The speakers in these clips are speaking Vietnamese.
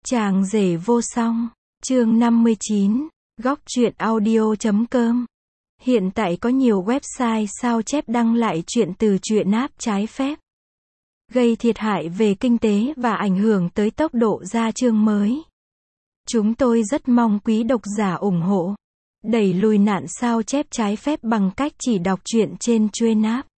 Chàng rể vô song, chương 59, góc truyện audio.com. Hiện tại có nhiều website sao chép đăng lại truyện từ truyện app trái phép, gây thiệt hại về kinh tế và ảnh hưởng tới tốc độ ra chương mới. Chúng tôi rất mong quý độc giả ủng hộ, đẩy lùi nạn sao chép trái phép bằng cách chỉ đọc truyện trên truyện app.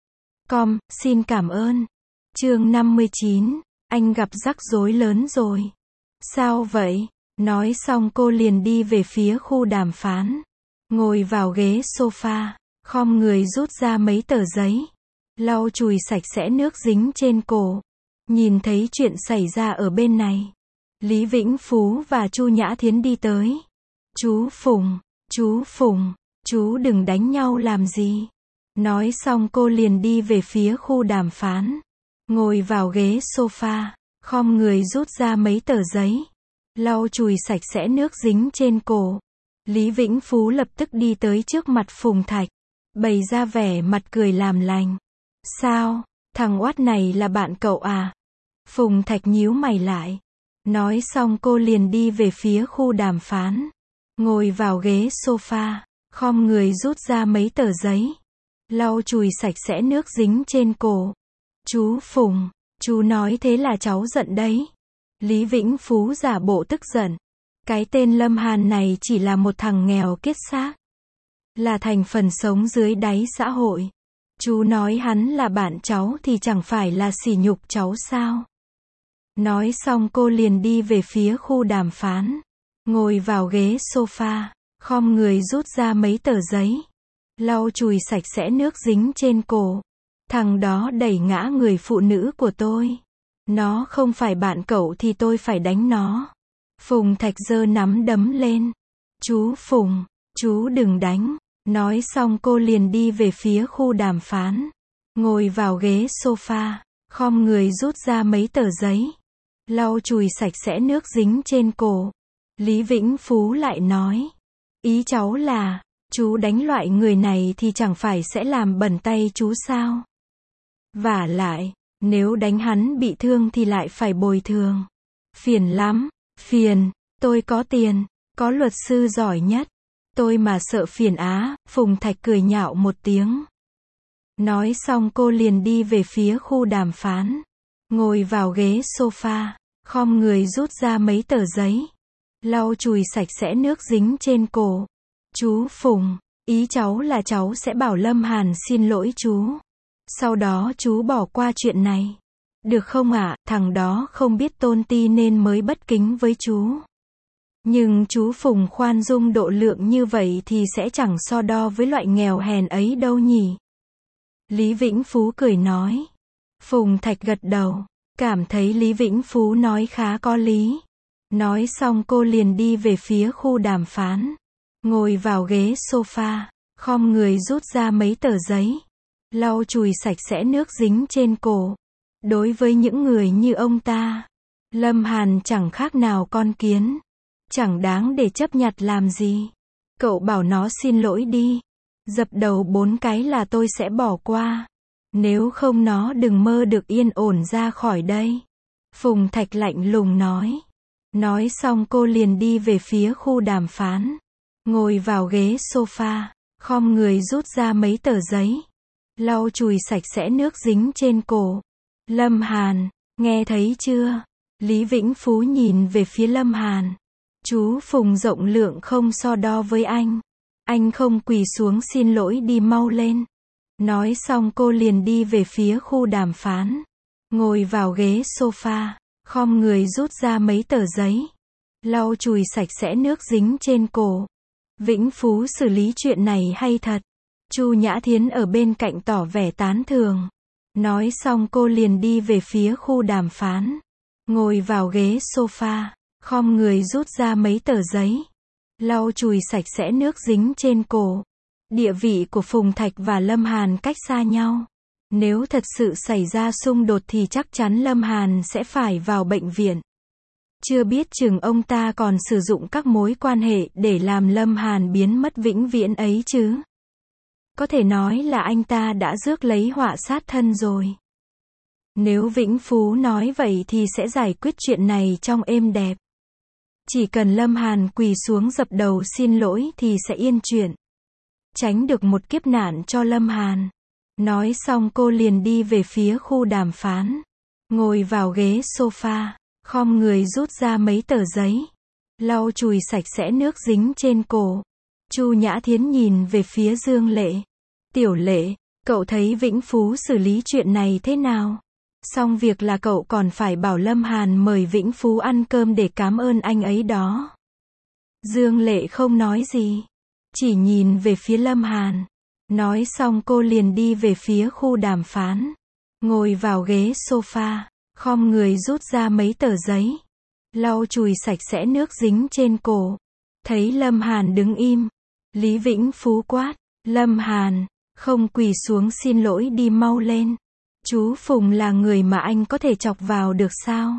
Xin cảm ơn. Chương 59, anh gặp rắc rối lớn rồi. Sao vậy? Nói xong cô liền đi về phía khu đàm phán. Ngồi vào ghế sofa, khom người rút ra mấy tờ giấy, lau chùi sạch sẽ nước dính trên cổ. Nhìn thấy chuyện xảy ra ở bên này, Lý Vĩnh Phú và Chu Nhã Thiến đi tới. Chú Phùng, chú đừng đánh nhau làm gì. Nói xong cô liền đi về phía khu đàm phán. Ngồi vào ghế sofa, khom người rút ra mấy tờ giấy, lau chùi sạch sẽ nước dính trên cổ. Lý Vĩnh Phú lập tức đi tới trước mặt Phùng Thạch, bày ra vẻ mặt cười làm lành. Sao, thằng oát này là bạn cậu à? Phùng Thạch nhíu mày lại. Nói xong cô liền đi về phía khu đàm phán. Ngồi vào ghế sofa, khom người rút ra mấy tờ giấy, lau chùi sạch sẽ nước dính trên cổ. Chú Phùng, chú nói thế là cháu giận đấy. Lý Vĩnh Phú giả bộ tức giận. Cái tên Lâm Hàn này chỉ là một thằng nghèo kiết xác, là thành phần sống dưới đáy xã hội. Chú nói hắn là bạn cháu thì chẳng phải là sỉ nhục cháu sao? Nói xong cô liền đi về phía khu đàm phán. Ngồi vào ghế sofa, khom người rút ra mấy tờ giấy, lau chùi sạch sẽ nước dính trên cổ. Thằng đó đẩy ngã người phụ nữ của tôi. Nó không phải bạn cậu thì tôi phải đánh nó. Phùng Thạch giơ nắm đấm lên. Chú Phùng, chú đừng đánh. Nói xong cô liền đi về phía khu đàm phán. Ngồi vào ghế sofa, khom người rút ra mấy tờ giấy, lau chùi sạch sẽ nước dính trên cổ. Lý Vĩnh Phú lại nói, ý cháu là, chú đánh loại người này thì chẳng phải sẽ làm bẩn tay chú sao? Vả lại, nếu đánh hắn bị thương thì lại phải bồi thường. Phiền lắm, phiền, tôi có tiền, có luật sư giỏi nhất. Tôi mà sợ phiền á. Phùng Thạch cười nhạo một tiếng. Nói xong cô liền đi về phía khu đàm phán. Ngồi vào ghế sofa, khom người rút ra mấy tờ giấy, lau chùi sạch sẽ nước dính trên cổ. Chú Phùng, ý cháu là cháu sẽ bảo Lâm Hàn xin lỗi chú, sau đó chú bỏ qua chuyện này, được không ạ? Thằng đó không biết tôn ti nên mới bất kính với chú. Nhưng chú Phùng khoan dung độ lượng như vậy thì sẽ chẳng so đo với loại nghèo hèn ấy đâu nhỉ? Lý Vĩnh Phú cười nói. Phùng Thạch gật đầu, cảm thấy Lý Vĩnh Phú nói khá có lý. Nói xong cô liền đi về phía khu đàm phán. Ngồi vào ghế sofa, khom người rút ra mấy tờ giấy, lau chùi sạch sẽ nước dính trên cổ. Đối với những người như ông ta, Lâm Hàn chẳng khác nào con kiến, chẳng đáng để chấp nhặt làm gì. Cậu bảo nó xin lỗi đi, dập đầu 4 cái là tôi sẽ bỏ qua. Nếu không nó đừng mơ được yên ổn ra khỏi đây. Phùng Thạch lạnh lùng nói. Nói xong cô liền đi về phía khu đàm phán. Ngồi vào ghế sofa, khom người rút ra mấy tờ giấy, lau chùi sạch sẽ nước dính trên cổ. Lâm Hàn, nghe thấy chưa? Lý Vĩnh Phú nhìn về phía Lâm Hàn. Chú Phùng rộng lượng không so đo với anh. Anh không quỳ xuống xin lỗi đi mau lên. Nói xong cô liền đi về phía khu đàm phán. Ngồi vào ghế sofa, khom người rút ra mấy tờ giấy, lau chùi sạch sẽ nước dính trên cổ. Vĩnh Phú xử lý chuyện này hay thật. Chu Nhã Thiến ở bên cạnh tỏ vẻ tán thưởng. Nói xong cô liền đi về phía khu đàm phán. Ngồi vào ghế sofa, khom người rút ra mấy tờ giấy, lau chùi sạch sẽ nước dính trên cổ. Địa vị của Phùng Thạch và Lâm Hàn cách xa nhau. Nếu thật sự xảy ra xung đột thì chắc chắn Lâm Hàn sẽ phải vào bệnh viện. Chưa biết chừng ông ta còn sử dụng các mối quan hệ để làm Lâm Hàn biến mất vĩnh viễn ấy chứ. Có thể nói là anh ta đã rước lấy họa sát thân rồi. Nếu Vĩnh Phú nói vậy thì sẽ giải quyết chuyện này trong êm đẹp. Chỉ cần Lâm Hàn quỳ xuống dập đầu xin lỗi thì sẽ yên chuyện. Tránh được một kiếp nạn cho Lâm Hàn. Nói xong cô liền đi về phía khu đàm phán. Ngồi vào ghế sofa, khom người rút ra mấy tờ giấy. Lau chùi sạch sẽ nước dính trên cổ. Chu Nhã Thiến nhìn về phía Dương Lệ. Tiểu Lệ, cậu thấy Vĩnh Phú xử lý chuyện này thế nào? Xong việc là cậu còn phải bảo Lâm Hàn mời Vĩnh Phú ăn cơm để cảm ơn anh ấy đó. Dương Lệ không nói gì, chỉ nhìn về phía Lâm Hàn. Nói xong cô liền đi về phía khu đàm phán. Ngồi vào ghế sofa, khom người rút ra mấy tờ giấy. Lau chùi sạch sẽ nước dính trên cổ. Thấy Lâm Hàn đứng im, Lý Vĩnh Phú quát, Lâm Hàn, không quỳ xuống xin lỗi đi mau lên. Chú Phùng là người mà anh có thể chọc vào được sao?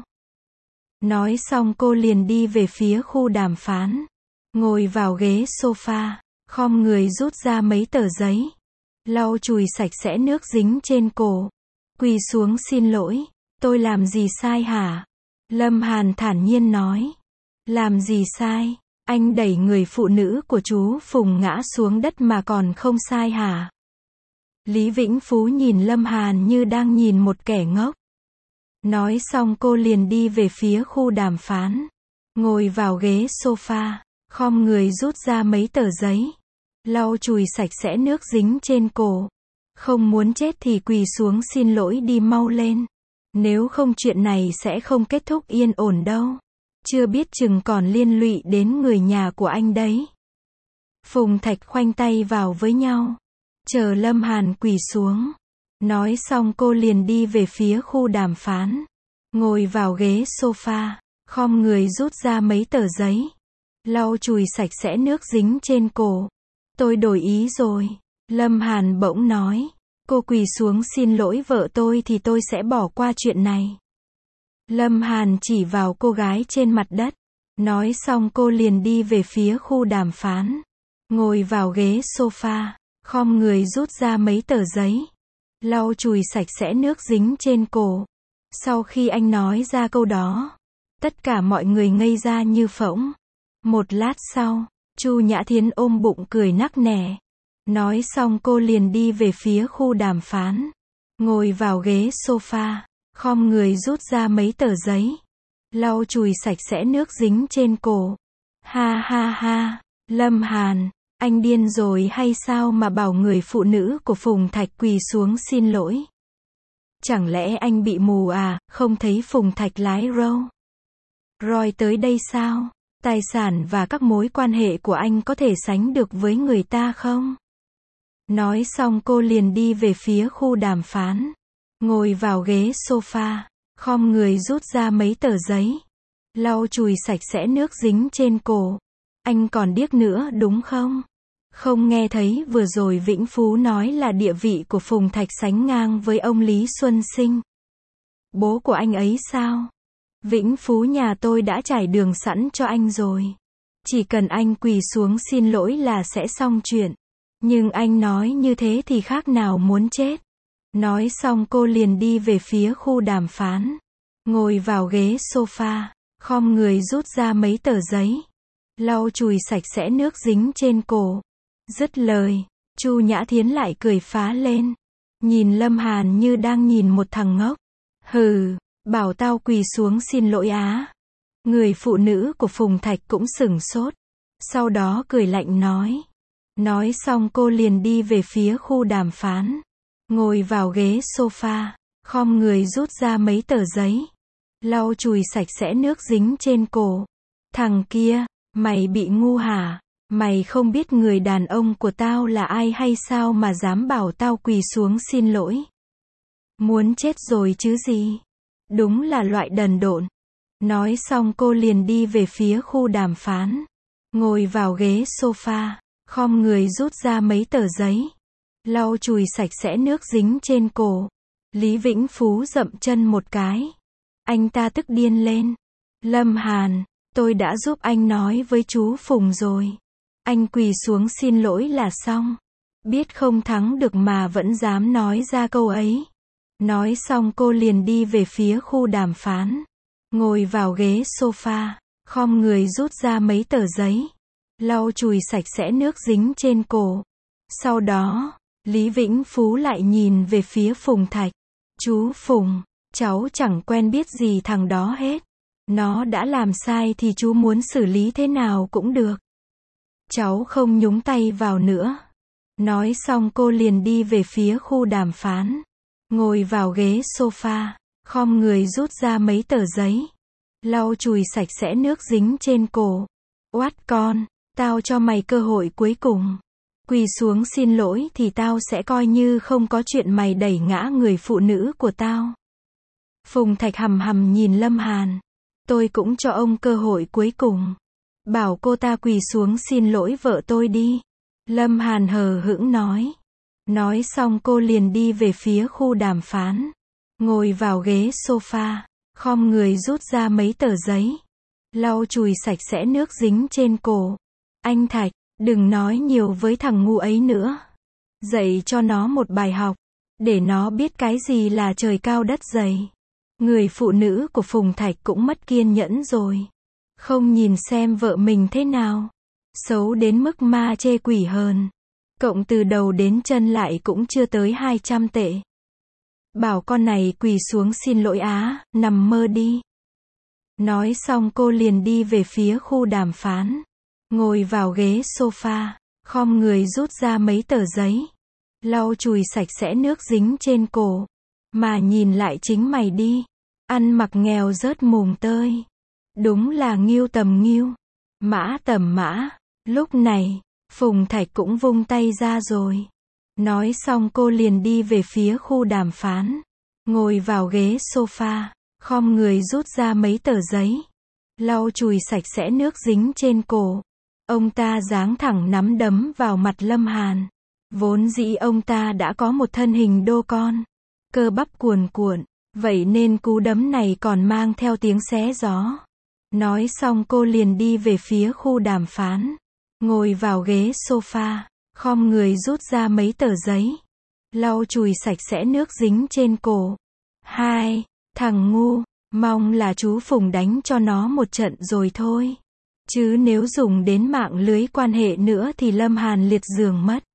Nói xong cô liền đi về phía khu đàm phán. Ngồi vào ghế sofa, khom người rút ra mấy tờ giấy. Lau chùi sạch sẽ nước dính trên cổ. Quỳ xuống xin lỗi, tôi làm gì sai hả? Lâm Hàn thản nhiên nói. Làm gì sai? Anh đẩy người phụ nữ của chú Phùng ngã xuống đất mà còn không sai hả? Lý Vĩnh Phú nhìn Lâm Hàn như đang nhìn một kẻ ngốc. Nói xong cô liền đi về phía khu đàm phán. Ngồi vào ghế sofa, khom người rút ra mấy tờ giấy. Lau chùi sạch sẽ nước dính trên cổ. Không muốn chết thì quỳ xuống xin lỗi đi mau lên. Nếu không chuyện này sẽ không kết thúc yên ổn đâu. Chưa biết chừng còn liên lụy đến người nhà của anh đấy. Phùng Thạch khoanh tay vào với nhau. Chờ Lâm Hàn quỳ xuống. Nói xong cô liền đi về phía khu đàm phán. Ngồi vào ghế sofa, khom người rút ra mấy tờ giấy. Lau chùi sạch sẽ nước dính trên cổ. Tôi đổi ý rồi. Lâm Hàn bỗng nói. Cô quỳ xuống xin lỗi vợ tôi thì tôi sẽ bỏ qua chuyện này. Lâm Hàn chỉ vào cô gái trên mặt đất. Nói xong cô liền đi về phía khu đàm phán. Ngồi vào ghế sofa, khom người rút ra mấy tờ giấy. Lau chùi sạch sẽ nước dính trên cổ. Sau khi anh nói ra câu đó, tất cả mọi người ngây ra như phỗng. Một lát sau, Chu Nhã Thiến ôm bụng cười nắc nẻ. Nói xong cô liền đi về phía khu đàm phán. Ngồi vào ghế sofa, khom người rút ra mấy tờ giấy. Lau chùi sạch sẽ nước dính trên cổ. Ha ha ha, Lâm Hàn, anh điên rồi hay sao mà bảo người phụ nữ của Phùng Thạch quỳ xuống xin lỗi? Chẳng lẽ anh bị mù à, không thấy Phùng Thạch lái Rolls-Royce tới đây sao? Tài sản và các mối quan hệ của anh có thể sánh được với người ta không? Nói xong cô liền đi về phía khu đàm phán. Ngồi vào ghế sofa, khom người rút ra mấy tờ giấy. Lau chùi sạch sẽ nước dính trên cổ. Anh còn điếc nữa đúng không? Không nghe thấy vừa rồi Vĩnh Phú nói là địa vị của Phùng Thạch sánh ngang với ông Lý Xuân Sinh. Bố của anh ấy sao? Vĩnh Phú nhà tôi đã trải đường sẵn cho anh rồi. Chỉ cần anh quỳ xuống xin lỗi là sẽ xong chuyện. Nhưng anh nói như thế thì khác nào muốn chết. Nói xong cô liền đi về phía khu đàm phán. Ngồi vào ghế sofa, khom người rút ra mấy tờ giấy. Lau chùi sạch sẽ nước dính trên cổ. Dứt lời, Chu Nhã Thiến lại cười phá lên. Nhìn Lâm Hàn như đang nhìn một thằng ngốc. Hừ, bảo tao quỳ xuống xin lỗi á. Người phụ nữ của Phùng Thạch cũng sửng sốt. Sau đó cười lạnh nói. Nói xong cô liền đi về phía khu đàm phán. Ngồi vào ghế sofa, khom người rút ra mấy tờ giấy. Lau chùi sạch sẽ nước dính trên cổ. Thằng kia, mày bị ngu hả? Mày không biết người đàn ông của tao là ai hay sao mà dám bảo tao quỳ xuống xin lỗi? Muốn chết rồi chứ gì? Đúng là loại đần độn. Nói xong cô liền đi về phía khu đàm phán. Ngồi vào ghế sofa, khom người rút ra mấy tờ giấy. Lau chùi sạch sẽ nước dính trên cổ. Lý Vĩnh Phú dậm chân một cái. Anh ta tức điên lên. Lâm Hàn, tôi đã giúp anh nói với chú Phùng rồi. Anh quỳ xuống xin lỗi là xong. Biết không thắng được mà vẫn dám nói ra câu ấy. Nói xong cô liền đi về phía khu đàm phán. Ngồi vào ghế sofa, khom người rút ra mấy tờ giấy, lau chùi sạch sẽ nước dính trên cổ. Sau đó, Lý Vĩnh Phú lại nhìn về phía Phùng Thạch. Chú Phùng, cháu chẳng quen biết gì thằng đó hết. Nó đã làm sai thì chú muốn xử lý thế nào cũng được. Cháu không nhúng tay vào nữa. Nói xong cô liền đi về phía khu đàm phán. Ngồi vào ghế sofa, khom người rút ra mấy tờ giấy, lau chùi sạch sẽ nước dính trên cổ. Oát con, tao cho mày cơ hội cuối cùng. Quỳ xuống xin lỗi thì tao sẽ coi như không có chuyện mày đẩy ngã người phụ nữ của tao. Phùng Thạch hằm hằm nhìn Lâm Hàn. Tôi cũng cho ông cơ hội cuối cùng. Bảo cô ta quỳ xuống xin lỗi vợ tôi đi. Lâm Hàn hờ hững nói. Nói xong cô liền đi về phía khu đàm phán. Ngồi vào ghế sofa, khom người rút ra mấy tờ giấy, lau chùi sạch sẽ nước dính trên cổ. Anh Thạch, đừng nói nhiều với thằng ngu ấy nữa. Dạy cho nó một bài học, để nó biết cái gì là trời cao đất dày. Người phụ nữ của Phùng Thạch cũng mất kiên nhẫn rồi. Không nhìn xem vợ mình thế nào. Xấu đến mức ma chê quỷ hờn. Cộng từ đầu đến chân lại cũng chưa tới 200 tệ. Bảo con này quỳ xuống xin lỗi á, nằm mơ đi. Nói xong cô liền đi về phía khu đàm phán. Ngồi vào ghế sofa, khom người rút ra mấy tờ giấy, lau chùi sạch sẽ nước dính trên cổ. Mà nhìn lại chính mày đi. Ăn mặc nghèo rớt mùng tơi. Đúng là nghêu tầm nghêu, mã tầm mã. Lúc này, Phùng Thạch cũng vung tay ra rồi. Nói xong cô liền đi về phía khu đàm phán. Ngồi vào ghế sofa, khom người rút ra mấy tờ giấy, lau chùi sạch sẽ nước dính trên cổ. Ông ta giáng thẳng nắm đấm vào mặt Lâm Hàn. Vốn dĩ ông ta đã có một thân hình đô con, cơ bắp cuồn cuộn, vậy nên cú đấm này còn mang theo tiếng xé gió. Nói xong cô liền đi về phía khu đàm phán. Ngồi vào ghế sofa, khom người rút ra mấy tờ giấy, lau chùi sạch sẽ nước dính trên cổ. Hai, thằng ngu, mong là chú Phùng đánh cho nó một trận rồi thôi. Chứ nếu dùng đến mạng lưới quan hệ nữa thì Lâm Hàn liệt giường mất.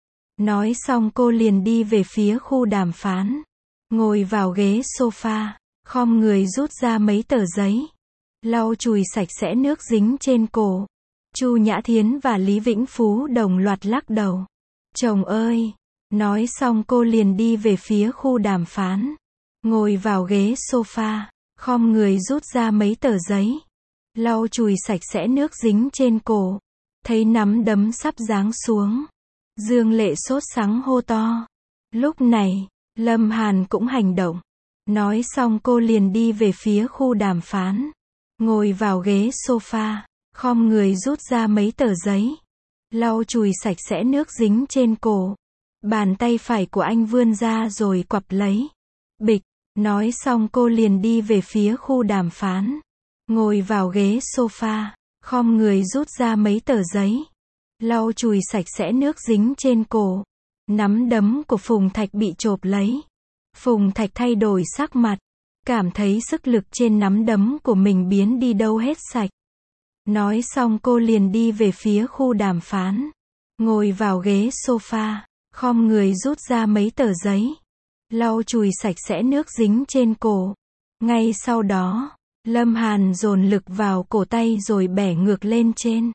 Nói xong cô liền đi về phía khu đàm phán. Ngồi vào ghế sofa, khom người rút ra mấy tờ giấy, lau chùi sạch sẽ nước dính trên cổ. Chu Nhã Thiến và Lý Vĩnh Phú đồng loạt lắc đầu. Chồng ơi! Nói xong cô liền đi về phía khu đàm phán. Ngồi vào ghế sofa, khom người rút ra mấy tờ giấy, lau chùi sạch sẽ nước dính trên cổ. Thấy nắm đấm sắp giáng xuống, Dương Lệ sốt sắng hô to. Lúc này, Lâm Hàn cũng hành động. Nói xong cô liền đi về phía khu đàm phán. Ngồi vào ghế sofa, khom người rút ra mấy tờ giấy, lau chùi sạch sẽ nước dính trên cổ. Bàn tay phải của anh vươn ra rồi quặp lấy. Bịch, nói xong cô liền đi về phía khu đàm phán. Ngồi vào ghế sofa, khom người rút ra mấy tờ giấy, lau chùi sạch sẽ nước dính trên cổ. Nắm đấm của Phùng Thạch bị chộp lấy. Phùng Thạch thay đổi sắc mặt, cảm thấy sức lực trên nắm đấm của mình biến đi đâu hết sạch. Nói xong cô liền đi về phía khu đàm phán. Ngồi vào ghế sofa, khom người rút ra mấy tờ giấy, lau chùi sạch sẽ nước dính trên cổ. Ngay sau đó, Lâm Hàn dồn lực vào cổ tay rồi bẻ ngược lên trên.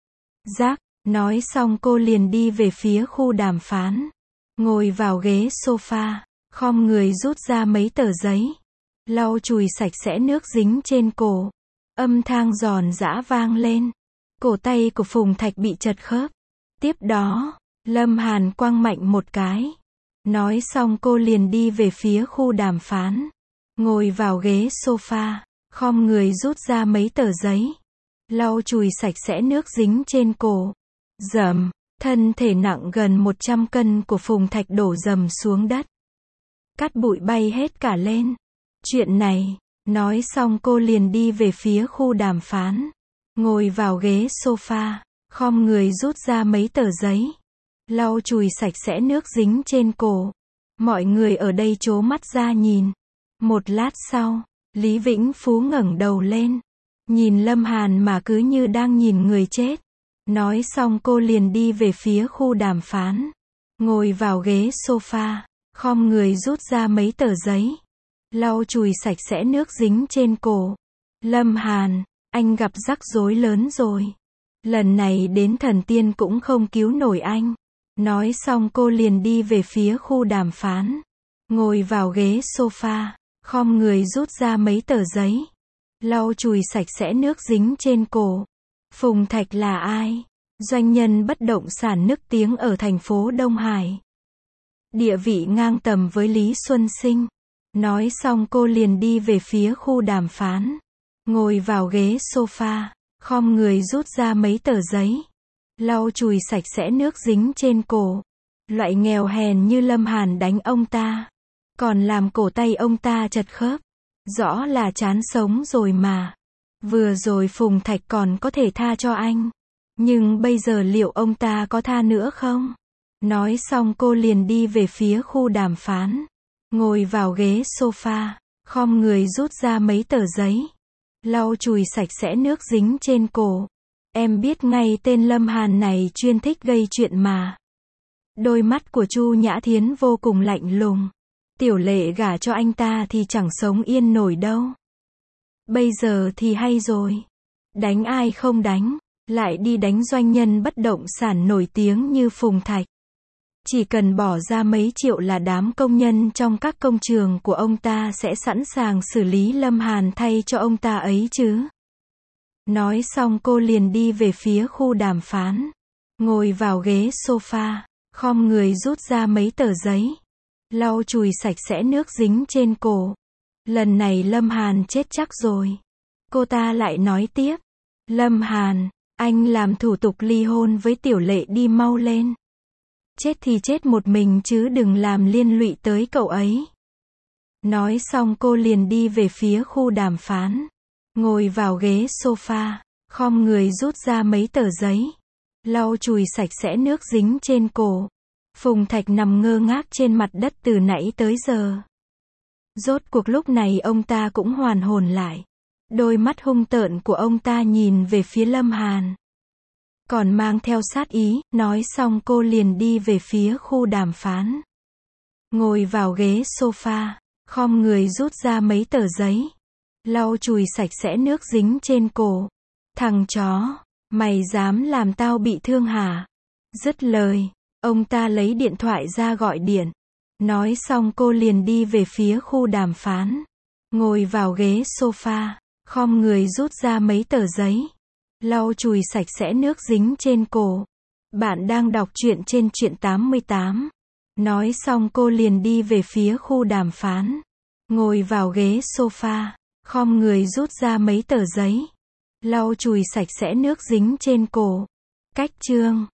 Rác, nói xong cô liền đi về phía khu đàm phán. Ngồi vào ghế sofa, khom người rút ra mấy tờ giấy, lau chùi sạch sẽ nước dính trên cổ. Âm thanh giòn giã vang lên. Cổ tay của Phùng Thạch bị chật khớp. Tiếp đó, Lâm Hàn quăng mạnh một cái. Nói xong cô liền đi về phía khu đàm phán. Ngồi vào ghế sofa, khom người rút ra mấy tờ giấy, lau chùi sạch sẽ nước dính trên cổ. Dầm, thân thể nặng gần 100 cân của Phùng Thạch đổ dầm xuống đất. Cát bụi bay hết cả lên. Chuyện này, nói xong cô liền đi về phía khu đàm phán. Ngồi vào ghế sofa, khom người rút ra mấy tờ giấy, lau chùi sạch sẽ nước dính trên cổ. Mọi người ở đây trố mắt ra nhìn. Một lát sau, Lý Vĩnh Phú ngẩng đầu lên. Nhìn Lâm Hàn mà cứ như đang nhìn người chết. Nói xong cô liền đi về phía khu đàm phán. Ngồi vào ghế sofa, khom người rút ra mấy tờ giấy. Lau chùi sạch sẽ nước dính trên cổ. Lâm Hàn, anh gặp rắc rối lớn rồi. Lần này đến thần tiên cũng không cứu nổi anh. Nói xong cô liền đi về phía khu đàm phán. Ngồi vào ghế sofa, khom người rút ra mấy tờ giấy. Lau chùi sạch sẽ nước dính trên cổ. Phùng Thạch là ai? Doanh nhân bất động sản nức tiếng ở thành phố Đông Hải. Địa vị ngang tầm với Lý Xuân Sinh. Nói xong cô liền đi về phía khu đàm phán. Ngồi vào ghế sofa, khom người rút ra mấy tờ giấy. Lau chùi sạch sẽ nước dính trên cổ. Loại nghèo hèn như Lâm Hàn đánh ông ta. Còn làm cổ tay ông ta chật khớp. Rõ là chán sống rồi mà. Vừa rồi Phùng Thạch còn có thể tha cho anh. Nhưng bây giờ liệu ông ta có tha nữa không? Nói xong cô liền đi về phía khu đàm phán. Ngồi vào ghế sofa, khom người rút ra mấy tờ giấy. Lau chùi sạch sẽ nước dính trên cổ. Em biết ngay tên Lâm Hàn này chuyên thích gây chuyện mà. Đôi mắt của Chu Nhã Thiến vô cùng lạnh lùng. Tiểu Lệ gả cho anh ta thì chẳng sống yên nổi đâu. Bây giờ thì hay rồi. Đánh ai không đánh, lại đi đánh doanh nhân bất động sản nổi tiếng như Phùng Thạch. Chỉ cần bỏ ra mấy triệu là đám công nhân trong các công trường của ông ta sẽ sẵn sàng xử lý Lâm Hàn thay cho ông ta ấy chứ. Nói xong cô liền đi về phía khu đàm phán. Ngồi vào ghế sofa, khom người rút ra mấy tờ giấy. Lau chùi sạch sẽ nước dính trên cổ. Lần này Lâm Hàn chết chắc rồi. Cô ta lại nói tiếp. Lâm Hàn, anh làm thủ tục ly hôn với Tiểu Lệ đi mau lên. Chết thì chết một mình chứ đừng làm liên lụy tới cậu ấy. Nói xong cô liền đi về phía khu đàm phán. Ngồi vào ghế sofa, khom người rút ra mấy tờ giấy. Lau chùi sạch sẽ nước dính trên cổ. Phùng Thạch nằm ngơ ngác trên mặt đất từ nãy tới giờ. Rốt cuộc lúc này ông ta cũng hoàn hồn lại. Đôi mắt hung tợn của ông ta nhìn về phía Lâm Hàn. Còn mang theo sát ý, nói xong cô liền đi về phía khu đàm phán. Ngồi vào ghế sofa, khom người rút ra mấy tờ giấy. Lau chùi sạch sẽ nước dính trên cổ. Thằng chó, mày dám làm tao bị thương hả? Dứt lời, ông ta lấy điện thoại ra gọi điện. Nói xong cô liền đi về phía khu đàm phán. Ngồi vào ghế sofa, khom người rút ra mấy tờ giấy. Lau chùi sạch sẽ nước dính trên cổ. Bạn đang đọc truyện trên truyện 88. Nói xong cô liền đi về phía khu đàm phán. Ngồi vào ghế sofa, khom người rút ra mấy tờ giấy. Lau chùi sạch sẽ nước dính trên cổ. Cách chương